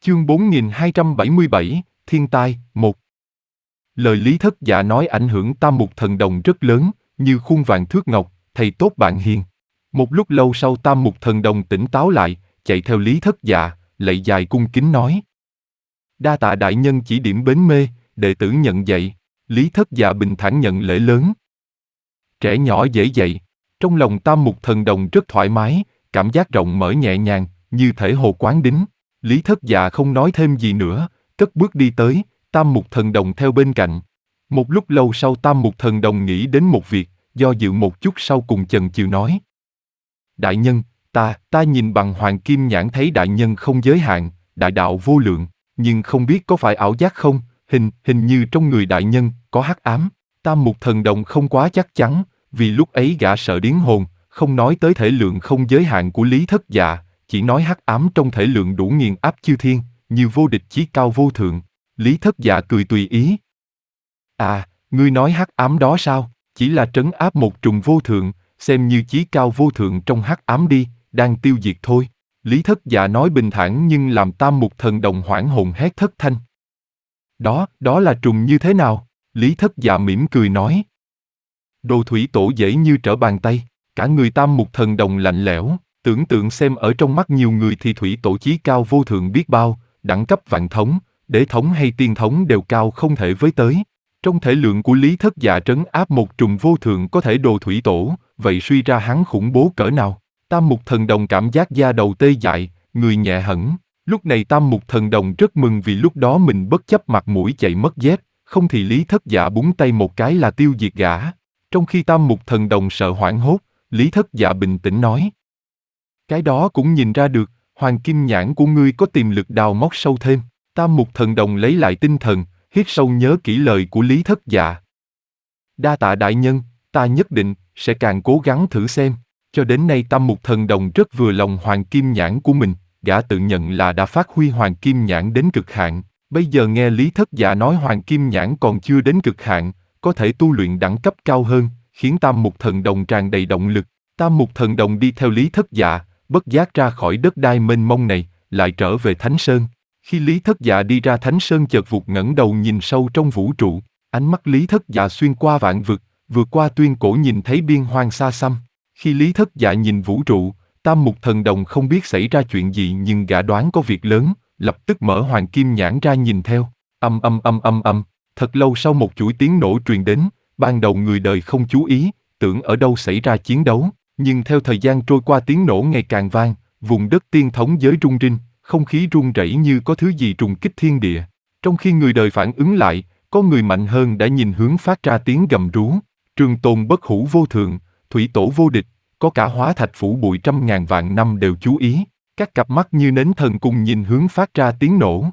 Chương 4277, Thiên tai, 1. Lời Lý Thất Dạ nói ảnh hưởng Tam Mục Thần Đồng rất lớn, như khuôn vàng thước ngọc, thầy tốt bạn hiền. Một lúc lâu sau Tam Mục Thần Đồng tỉnh táo lại, chạy theo Lý Thất Dạ, lạy dài cung kính nói. Đa tạ đại nhân chỉ điểm bến mê, đệ tử nhận dạy. Lý Thất Dạ bình thản nhận lễ lớn. Trẻ nhỏ dễ dạy, trong lòng Tam Mục Thần Đồng rất thoải mái, cảm giác rộng mở nhẹ nhàng, như thể hồ quán đính. Lý Thất Dạ không nói thêm gì nữa, cất bước đi tới, Tam Mục Thần Đồng theo bên cạnh. Một lúc lâu sau Tam Mục Thần Đồng nghĩ đến một việc, do dự một chút sau cùng chần chừ nói. Đại nhân, ta nhìn bằng hoàng kim nhãn thấy đại nhân không giới hạn, đại đạo vô lượng, nhưng không biết có phải ảo giác không, hình như trong người đại nhân có hắc ám. Tam Mục Thần Đồng không quá chắc chắn, vì lúc ấy gã sợ điếng hồn, không nói tới thể lượng không giới hạn của Lý Thất Dạ, chỉ nói hắc ám trong thể lượng đủ nghiền áp chư thiên, như vô địch chí cao vô thượng. Lý Thất Dạ cười tùy ý. À, ngươi nói hắc ám đó sao, chỉ là trấn áp một trùng vô thượng, xem như chí cao vô thượng trong hắc ám đi, đang tiêu diệt thôi. Lý Thất Dạ nói bình thản nhưng làm Tam Mục Thần Đồng hoảng hồn hét thất thanh. Đó là trùng như thế nào? Lý Thất Dạ mỉm cười nói. Đồ thủy tổ dễ như trở bàn tay, cả người Tam Mục Thần Đồng lạnh lẽo, tưởng tượng xem ở trong mắt nhiều người thì thủy tổ chí cao vô thượng biết bao, đẳng cấp vạn thống, đế thống hay tiên thống đều cao không thể với tới. Trong thể lượng của Lý Thất Dạ trấn áp một trùng vô thượng có thể đồ thủy tổ, vậy suy ra hắn khủng bố cỡ nào? Tam Mục Thần Đồng cảm giác da đầu tê dại, người nhẹ hẳn. Lúc này Tam Mục Thần Đồng rất mừng vì lúc đó mình bất chấp mặt mũi chạy mất dép, không thì Lý Thất Dạ búng tay một cái là tiêu diệt gã. Trong khi Tam Mục Thần Đồng sợ hoảng hốt, Lý Thất Dạ bình tĩnh nói. Cái đó cũng nhìn ra được, hoàng kim nhãn của ngươi có tiềm lực đào móc sâu thêm. Tam Mục Thần Đồng lấy lại tinh thần, hít sâu nhớ kỹ lời của Lý Thất Dạ. Đa tạ đại nhân, ta nhất định sẽ càng cố gắng thử xem. Cho đến nay Tam Mục Thần Đồng rất vừa lòng hoàng kim nhãn của mình, gã tự nhận là đã phát huy hoàng kim nhãn đến cực hạn. Bây giờ nghe Lý Thất Dạ nói hoàng kim nhãn còn chưa đến cực hạn, có thể tu luyện đẳng cấp cao hơn, khiến Tam Mục Thần Đồng tràn đầy động lực. Tam Mục Thần Đồng đi theo Lý Thất Dạ, bất giác ra khỏi đất đai mênh mông này, lại trở về Thánh Sơn. Khi Lý Thất Dạ đi ra Thánh Sơn chợt vụt ngẩng đầu nhìn sâu trong vũ trụ, ánh mắt Lý Thất Dạ xuyên qua vạn vực, vượt qua tuyên cổ nhìn thấy biên hoang xa xăm. Khi Lý Thất Dạ nhìn vũ trụ, Tam Mục Thần Đồng không biết xảy ra chuyện gì nhưng gã đoán có việc lớn, lập tức mở hoàng kim nhãn ra nhìn theo. Thật lâu sau một chuỗi tiếng nổ truyền đến, ban đầu người đời không chú ý, tưởng ở đâu xảy ra chiến đấu, nhưng theo thời gian trôi qua tiếng nổ ngày càng vang, vùng đất tiên thống giới rung rinh, không khí rung rẩy như có thứ gì trùng kích thiên địa. Trong khi người đời phản ứng lại, có người mạnh hơn đã nhìn hướng phát ra tiếng gầm rú. Trường tồn bất hủ vô thượng, thủy tổ vô địch, có cả hóa thạch phủ bụi trăm ngàn vạn năm đều chú ý. Các cặp mắt như nến thần cùng nhìn hướng phát ra tiếng nổ.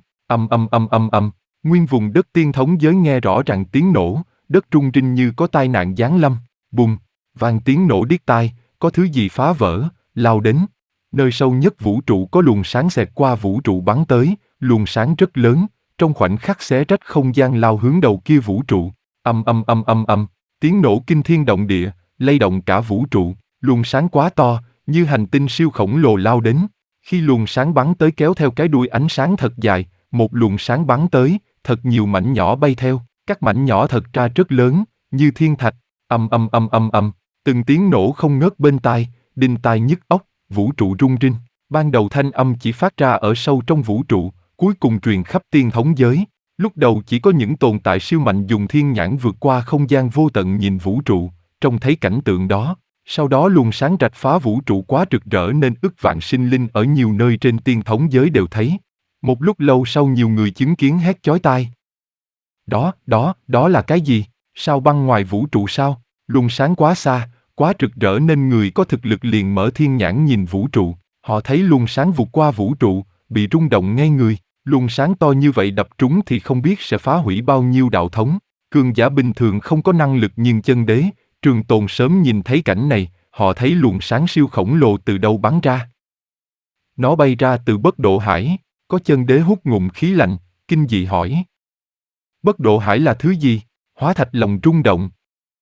Nguyên vùng đất tiên thống giới nghe rõ ràng tiếng nổ, đất rung rinh như có tai nạn giáng lâm. Bùng, vang tiếng nổ điếc tai, có thứ gì phá vỡ, lao đến. Nơi sâu nhất vũ trụ có luồng sáng xẹt qua vũ trụ bắn tới, luồng sáng rất lớn, trong khoảnh khắc xé rách không gian lao hướng đầu kia vũ trụ. Tiếng nổ kinh thiên động địa, lay động cả vũ trụ, luồng sáng quá to, như hành tinh siêu khổng lồ lao đến. Khi luồng sáng bắn tới kéo theo cái đuôi ánh sáng thật dài, một luồng sáng bắn tới, thật nhiều mảnh nhỏ bay theo, các mảnh nhỏ thật ra rất lớn, như thiên thạch. Từng tiếng nổ không ngớt bên tai, đinh tai nhức óc, vũ trụ rung rinh. Ban đầu thanh âm chỉ phát ra ở sâu trong vũ trụ, cuối cùng truyền khắp tiên thống giới. Lúc đầu chỉ có những tồn tại siêu mạnh dùng thiên nhãn vượt qua không gian vô tận nhìn vũ trụ, trông thấy cảnh tượng đó. Sau đó luồng sáng rạch phá vũ trụ quá rực rỡ nên ức vạn sinh linh ở nhiều nơi trên tiên thống giới đều thấy. Một lúc lâu sau nhiều người chứng kiến hét chói tai. Đó là cái gì? Sao băng ngoài vũ trụ sao? Luồng sáng quá xa, quá rực rỡ nên người có thực lực liền mở thiên nhãn nhìn vũ trụ. Họ thấy luồng sáng vụt qua vũ trụ, bị rung động ngay người. Luồng sáng to như vậy đập trúng thì không biết sẽ phá hủy bao nhiêu đạo thống. Cường giả bình thường không có năng lực nhưng chân đế, Trường Tồn sớm nhìn thấy cảnh này, họ thấy luồng sáng siêu khổng lồ từ đâu bắn ra. Nó bay ra từ Bất Độ Hải, có chân đế hút ngụm khí lạnh, kinh dị hỏi. Bất Độ Hải là thứ gì? Hóa thạch lòng rung động.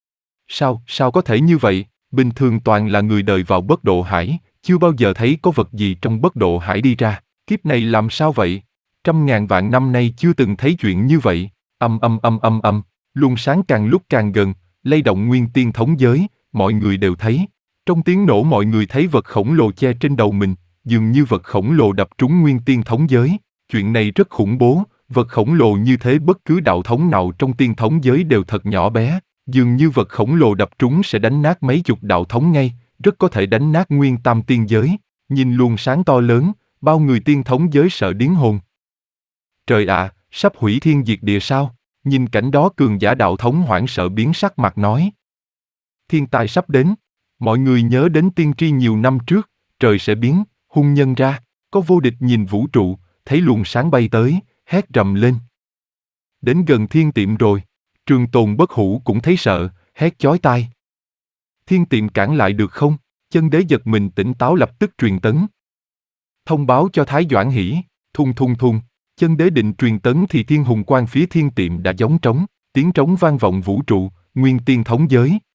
Sao có thể như vậy? Bình thường toàn là người đời vào Bất Độ Hải, chưa bao giờ thấy có vật gì trong Bất Độ Hải đi ra. Kiếp này làm sao vậy? 100.000 vạn năm nay chưa từng thấy chuyện như vậy. Luồng sáng càng lúc càng gần, lay động nguyên tiên thống giới, mọi người đều thấy. Trong tiếng nổ mọi người thấy vật khổng lồ che trên đầu mình, dường như vật khổng lồ đập trúng nguyên tiên thống giới. Chuyện này rất khủng bố, vật khổng lồ như thế bất cứ đạo thống nào trong tiên thống giới đều thật nhỏ bé, dường như vật khổng lồ đập trúng sẽ đánh nát mấy chục đạo thống ngay, rất có thể đánh nát nguyên tam tiên giới. Nhìn luồng sáng to lớn, bao người tiên thống giới sợ điếng hồn. Trời ạ, sắp hủy thiên diệt địa sao? Nhìn cảnh đó cường giả đạo thống hoảng sợ biến sắc mặt nói. Thiên tai sắp đến. Mọi người nhớ đến tiên tri nhiều năm trước, trời sẽ biến, hung nhân ra. Có vô địch nhìn vũ trụ, thấy luồng sáng bay tới, hét rầm lên. Đến gần thiên tiệm rồi. Trường Tồn Bất Hủ cũng thấy sợ, hét chói tai. Thiên tiệm cản lại được không? Chân đế giật mình tỉnh táo lập tức truyền tấn. Thông báo cho Thái Doãn Hỷ, thung thung thung. Chân đế định truyền tấn thì thiên hùng quan phía thiên tiệm đã gióng trống, tiếng trống vang vọng vũ trụ, nguyên tiên thống giới.